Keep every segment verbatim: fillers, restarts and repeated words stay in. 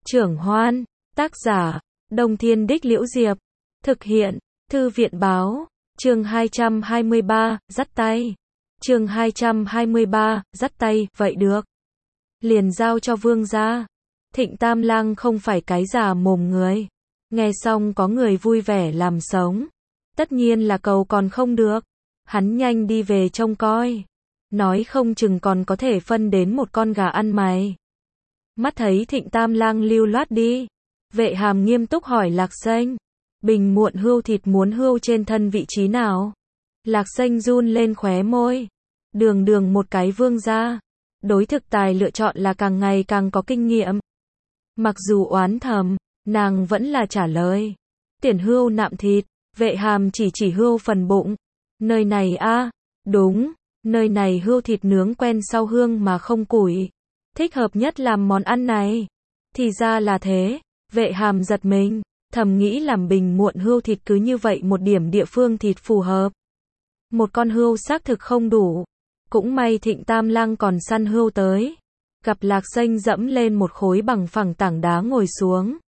Trưởng Hoan, tác giả, Đông Thiên Đích Liễu Diệp, thực hiện, Thư viện Báo, chương hai trăm hai mươi ba, dắt tay. Chương hai trăm hai mươi ba, dắt tay, vậy được. Liền giao cho vương gia. Thịnh Tam Lang không phải cái già mồm người. Nghe xong có người vui vẻ làm sống. Tất nhiên là cầu còn không được. Hắn nhanh đi về trông coi. Nói không chừng còn có thể phân đến một con gà ăn mày. Mắt thấy Thịnh Tam Lang lưu loát đi. Vệ Hàm nghiêm túc hỏi Lạc Xanh. Bình muộn hươu thịt muốn hươu trên thân vị trí nào? Lạc Xanh run lên khóe môi. Đường đường một cái vương gia. Đối thực tài lựa chọn là càng ngày càng có kinh nghiệm. Mặc dù oán thầm, nàng vẫn là trả lời. Tiền hươu nạm thịt. Vệ Hàm chỉ chỉ hươu phần bụng. Nơi này a, đúng, nơi này hươu thịt nướng quen sau hương mà không củi. Thích hợp nhất làm món ăn này. Thì ra là thế. Vệ Hàm giật mình, thầm nghĩ làm bình muộn hươu thịt cứ như vậy một điểm địa phương thịt phù hợp. Một con hươu xác thực không đủ. Cũng may Thịnh Tam Lang còn săn hươu tới. Gặp Lạc Xanh dẫm lên một khối bằng phẳng tảng đá ngồi xuống.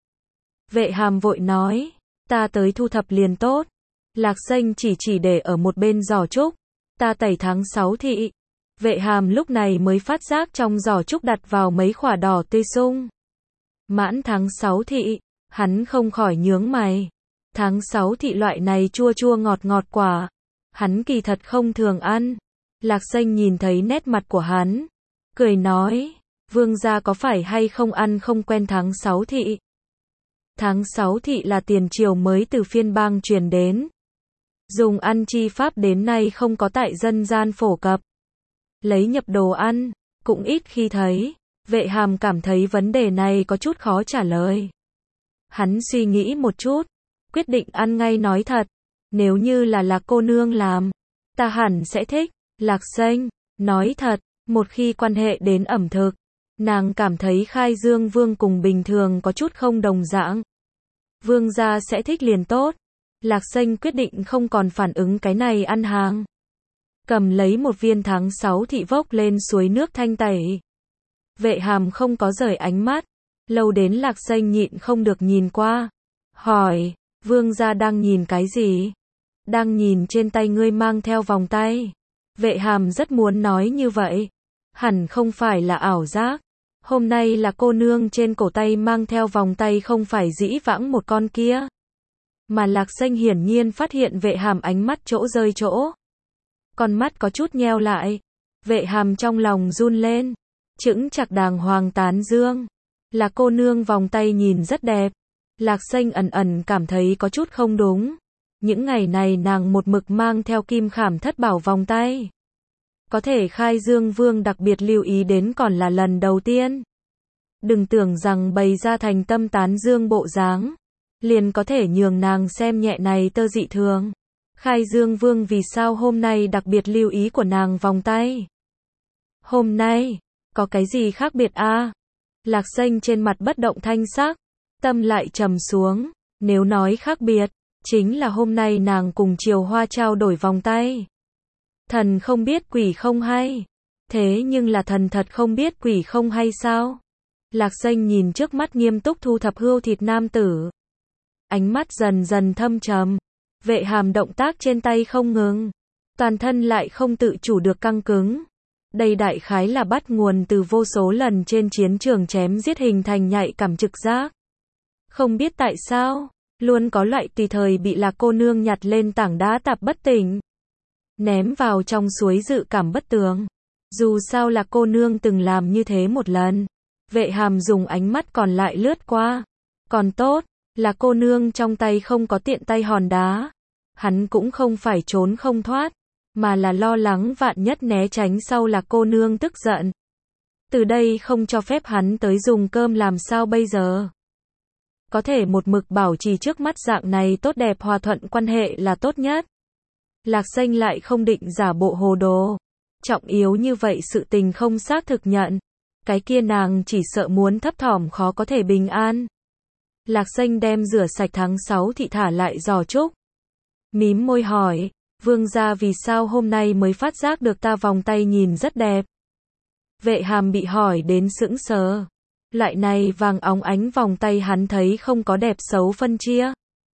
Vệ Hàm vội nói, ta tới thu thập liền tốt. Lạc Xanh chỉ chỉ để ở một bên giỏ trúc. Ta tẩy tháng sáu thị. Vệ Hàm lúc này mới phát giác trong giỏ trúc đặt vào mấy quả đỏ tươi sung. Mãn tháng sáu thị, hắn không khỏi nhướng mày. Tháng sáu thị loại này chua chua ngọt ngọt quả. Hắn kỳ thật không thường ăn. Lạc Xanh nhìn thấy nét mặt của hắn. Cười nói, vương gia có phải hay không ăn không quen tháng sáu thị? Tháng sáu thị là tiền triều mới từ phiên bang truyền đến. Dùng ăn chi pháp đến nay không có tại dân gian phổ cập. Lấy nhập đồ ăn, cũng ít khi thấy. Vệ Hàm cảm thấy vấn đề này có chút khó trả lời. Hắn suy nghĩ một chút, quyết định ăn ngay nói thật. Nếu như là Lạc cô nương làm, ta hẳn sẽ thích. Lạc Xanh, nói thật, một khi quan hệ đến ẩm thực, nàng cảm thấy Khai Dương Vương cùng bình thường có chút không đồng dạng. Vương gia sẽ thích liền tốt. Lạc Xanh quyết định không còn phản ứng cái này ăn hàng. Cầm lấy một viên tháng sáu thị vốc lên suối nước thanh tẩy. Vệ Hàm không có rời ánh mắt. Lâu đến Lạc Xanh nhịn không được nhìn qua. Hỏi, vương gia đang nhìn cái gì? Đang nhìn trên tay ngươi mang theo vòng tay. Vệ Hàm rất muốn nói như vậy. Hẳn không phải là ảo giác. Hôm nay là cô nương trên cổ tay mang theo vòng tay không phải dĩ vãng một con kia. Mà Lạc Xanh hiển nhiên phát hiện Vệ Hàm ánh mắt chỗ rơi chỗ. Con mắt có chút nheo lại. Vệ Hàm trong lòng run lên. Chững chạc đàng hoàng tán dương. Là cô nương vòng tay nhìn rất đẹp. Lạc Xanh ẩn ẩn cảm thấy có chút không đúng. Những ngày này nàng một mực mang theo kim khảm thất bảo vòng tay. Có thể Khai Dương Vương đặc biệt lưu ý đến còn là lần đầu tiên. Đừng tưởng rằng bày ra thành tâm tán dương bộ dáng, liền có thể nhường nàng xem nhẹ này tơ dị thường. Khai Dương Vương vì sao hôm nay đặc biệt lưu ý của nàng vòng tay? Hôm nay, có cái gì khác biệt a? À? Lạc Xanh trên mặt bất động thanh sắc, tâm lại trầm xuống. Nếu nói khác biệt, chính là hôm nay nàng cùng Triều Hoa trao đổi vòng tay. Thần không biết quỷ không hay. Thế nhưng là thần thật không biết quỷ không hay sao? Lạc Xanh nhìn trước mắt nghiêm túc thu thập hươu thịt nam tử. Ánh mắt dần dần thâm trầm. Vệ Hàm động tác trên tay không ngừng. Toàn thân lại không tự chủ được căng cứng. Đây đại khái là bắt nguồn từ vô số lần trên chiến trường chém giết hình thành nhạy cảm trực giác. Không biết tại sao, luôn có loại tùy thời bị Lạc cô nương nhặt lên tảng đá tạp bất tỉnh. Ném vào trong suối dự cảm bất tường. Dù sao Lạc cô nương từng làm như thế một lần. Vệ Hàm dùng ánh mắt còn lại lướt qua. Còn tốt, là cô nương trong tay không có tiện tay hòn đá. Hắn cũng không phải trốn không thoát, mà là lo lắng vạn nhất né tránh sau là cô nương tức giận. Từ đây không cho phép hắn tới dùng cơm làm sao bây giờ. Có thể một mực bảo trì trước mắt dạng này tốt đẹp hòa thuận quan hệ là tốt nhất. Lạc Xanh lại không định giả bộ hồ đồ. Trọng yếu như vậy sự tình không xác thực nhận. Cái kia nàng chỉ sợ muốn thấp thỏm khó có thể bình an. Lạc Xanh đem rửa sạch tháng sáu thị thả lại giỏ trúc. Mím môi hỏi, vương gia vì sao hôm nay mới phát giác được ta vòng tay nhìn rất đẹp. Vệ Hàm bị hỏi đến sững sờ. Loại này vàng óng ánh vòng tay hắn thấy không có đẹp xấu phân chia.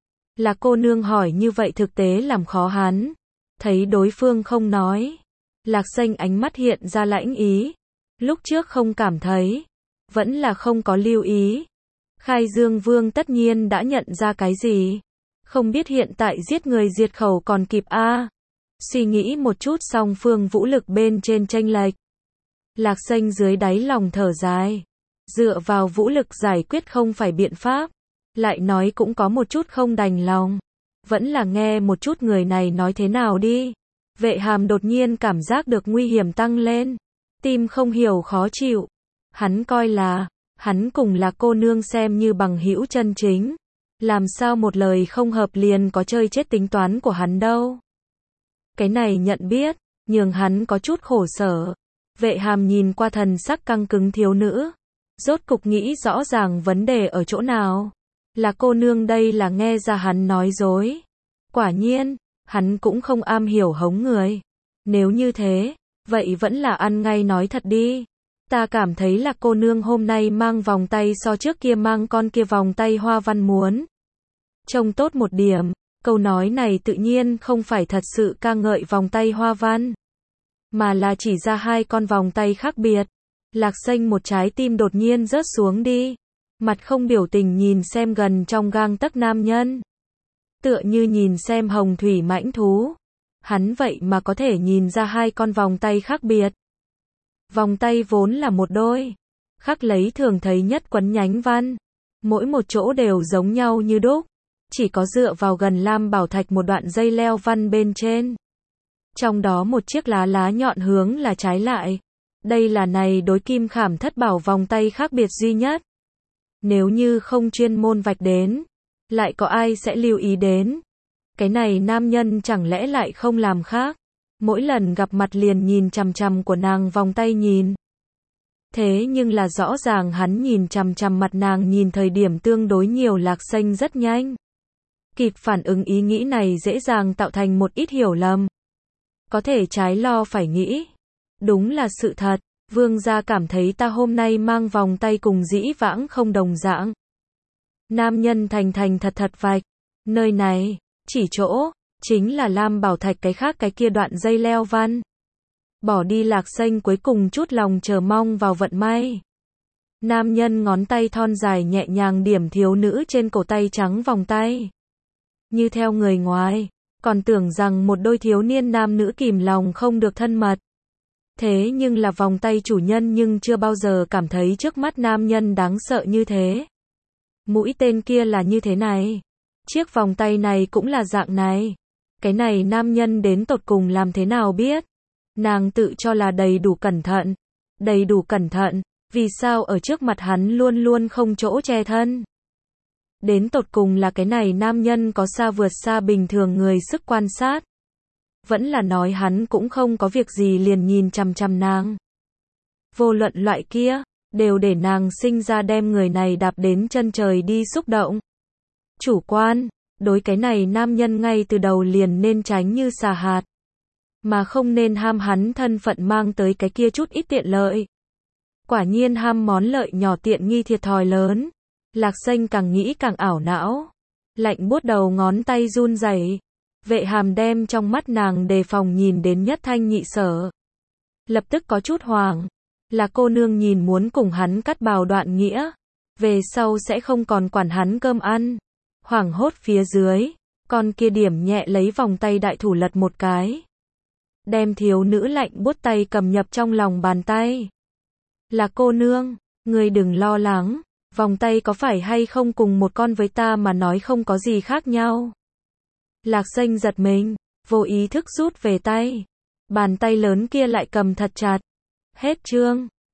Là cô nương hỏi như vậy thực tế làm khó hắn. Thấy đối phương không nói. Lạc Xanh ánh mắt hiện ra lãnh ý. Lúc trước không cảm thấy. Vẫn là không có lưu ý. Khai Dương Vương tất nhiên đã nhận ra cái gì. Không biết hiện tại giết người diệt khẩu còn kịp a à. Suy nghĩ một chút song phương vũ lực bên trên chênh lệch. Lạc Xanh dưới đáy lòng thở dài. Dựa vào vũ lực giải quyết không phải biện pháp. Lại nói cũng có một chút không đành lòng. Vẫn là nghe một chút người này nói thế nào đi. Vệ Hàm đột nhiên cảm giác được nguy hiểm tăng lên. Tim không hiểu khó chịu. Hắn coi là, hắn cùng là cô nương xem như bằng hữu chân chính. Làm sao một lời không hợp liền có chơi chết tính toán của hắn đâu. Cái này nhận biết, nhường hắn có chút khổ sở. Vệ Hàm nhìn qua thần sắc căng cứng thiếu nữ. Rốt cục nghĩ rõ ràng vấn đề ở chỗ nào. Là cô nương đây là nghe ra hắn nói dối. Quả nhiên, hắn cũng không am hiểu hống người. Nếu như thế, vậy vẫn là ăn ngay nói thật đi. Ta cảm thấy là cô nương hôm nay mang vòng tay so trước kia mang con kia vòng tay hoa văn muốn trông tốt một điểm. Câu nói này tự nhiên không phải thật sự ca ngợi vòng tay hoa văn, mà là chỉ ra hai con vòng tay khác biệt. Lạc Xanh một trái tim đột nhiên rớt xuống đi. Mặt không biểu tình nhìn xem gần trong gang tấc nam nhân. Tựa như nhìn xem hồng thủy mãnh thú. Hắn vậy mà có thể nhìn ra hai con vòng tay khác biệt. Vòng tay vốn là một đôi. Khắc lấy thường thấy nhất quấn nhánh văn. Mỗi một chỗ đều giống nhau như đúc. Chỉ có dựa vào gần lam bảo thạch một đoạn dây leo văn bên trên. Trong đó một chiếc lá lá nhọn hướng là trái lại. Đây là này đối kim khảm thất bảo vòng tay khác biệt duy nhất. Nếu như không chuyên môn vạch đến, lại có ai sẽ lưu ý đến. Cái này nam nhân chẳng lẽ lại không làm khác. Mỗi lần gặp mặt liền nhìn chằm chằm của nàng vòng tay nhìn. Thế nhưng là rõ ràng hắn nhìn chằm chằm mặt nàng nhìn thời điểm tương đối nhiều. Lạc Xanh rất nhanh. Kịp phản ứng ý nghĩ này dễ dàng tạo thành một ít hiểu lầm. Có thể trái lo phải nghĩ. Đúng là sự thật. Vương gia cảm thấy ta hôm nay mang vòng tay cùng dĩ vãng không đồng dạng. Nam nhân thành thành thật thật vạch. Nơi này, chỉ chỗ, chính là lam bảo thạch cái khác cái kia đoạn dây leo văn. Bỏ đi Lạc Xanh cuối cùng chút lòng chờ mong vào vận may. Nam nhân ngón tay thon dài nhẹ nhàng điểm thiếu nữ trên cổ tay trắng vòng tay. Như theo người ngoài, còn tưởng rằng một đôi thiếu niên nam nữ kìm lòng không được thân mật. Thế nhưng là vòng tay chủ nhân nhưng chưa bao giờ cảm thấy trước mắt nam nhân đáng sợ như thế. Mũi tên kia là như thế này. Chiếc vòng tay này cũng là dạng này. Cái này nam nhân đến tột cùng làm thế nào biết. Nàng tự cho là đầy đủ cẩn thận. Đầy đủ cẩn thận. Vì sao ở trước mặt hắn luôn luôn không chỗ che thân. Đến tột cùng là cái này nam nhân có xa vượt xa bình thường người sức quan sát. Vẫn là nói hắn cũng không có việc gì liền nhìn chằm chằm nàng. Vô luận loại kia, đều để nàng sinh ra đem người này đạp đến chân trời đi xúc động. Chủ quan, đối cái này nam nhân ngay từ đầu liền nên tránh như xà hạt. Mà không nên ham hắn thân phận mang tới cái kia chút ít tiện lợi. Quả nhiên ham món lợi nhỏ tiện nghi thiệt thòi lớn. Lạc Xanh càng nghĩ càng ảo não. Lạnh buốt đầu ngón tay run rẩy. Vệ Hàm đem trong mắt nàng đề phòng nhìn đến nhất thanh nhị sở. Lập tức có chút hoảng. Là cô nương nhìn muốn cùng hắn cắt bào đoạn nghĩa. Về sau sẽ không còn quản hắn cơm ăn. Hoảng hốt phía dưới. Con kia điểm nhẹ lấy vòng tay đại thủ lật một cái. Đem thiếu nữ lạnh buốt tay cầm nhập trong lòng bàn tay. Là cô nương, người đừng lo lắng. Vòng tay có phải hay không cùng một con với ta mà nói không có gì khác nhau. Lạc Xanh giật mình, vô ý thức rút về tay. Bàn tay lớn kia lại cầm thật chặt. Hết chương.